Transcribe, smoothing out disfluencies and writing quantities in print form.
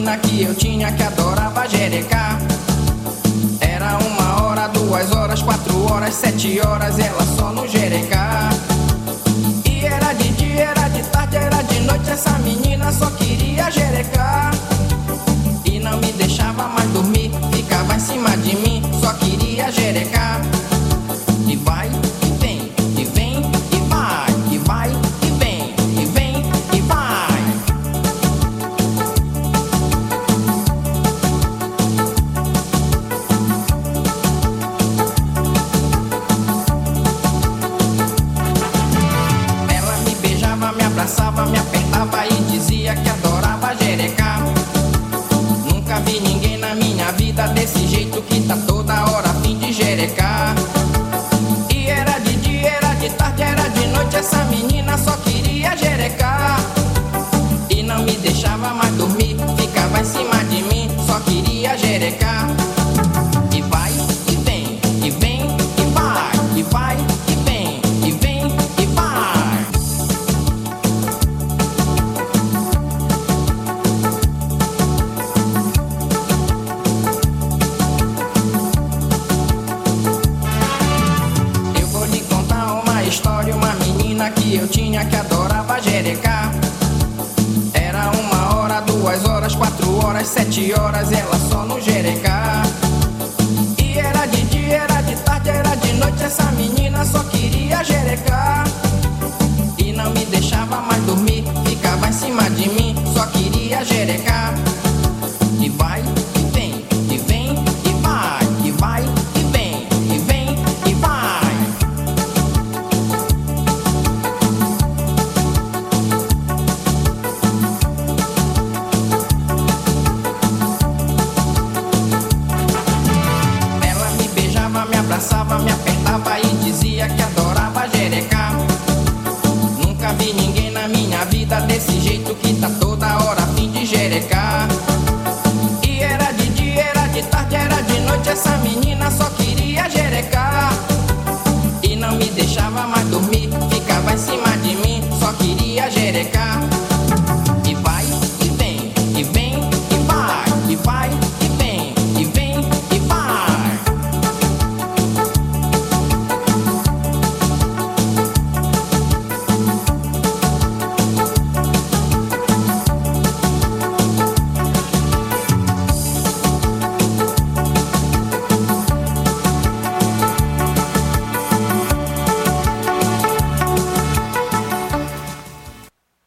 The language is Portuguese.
menina que eu tinha que adorava jerecar. Era 1 hora, 2 horas, 4 horas, 7 horas, ela só no jerecar. E era de dia, era de tarde, era de noite, essa menina só queria jerecar. E não me deixava mais dormir, ficava em cima de mim, só queria jerecar. E vai, e vem, e vem, e vai, e vai, e vem, e vem, e vai. Ela me beijava, me abraçava, me apertava e dizia que adorava jerecar. Nunca vi ninguém na minha vida desse jeito, que tá toda hora a fim de jerecar. E era de dia, era de tarde, era de noite, essa menina só queria jerecar. E não me deixava mais dormir, ficava em cima de mim, só queria jerecar. E vai, e vem, e vem, e vai, e vai, e vem, e vem, e vai. Eu vou lhe contar uma história, uma menina que eu tinha que adorava jerecar. Era 1 hora, 2 horas, 4 horas, 7 horas, ela só no jerecar. E era de dia, era de tarde, era de noite, essa menina só queria jerecar. E não me deixava mais dormir, ficava em cima de mim, só queria jerecar.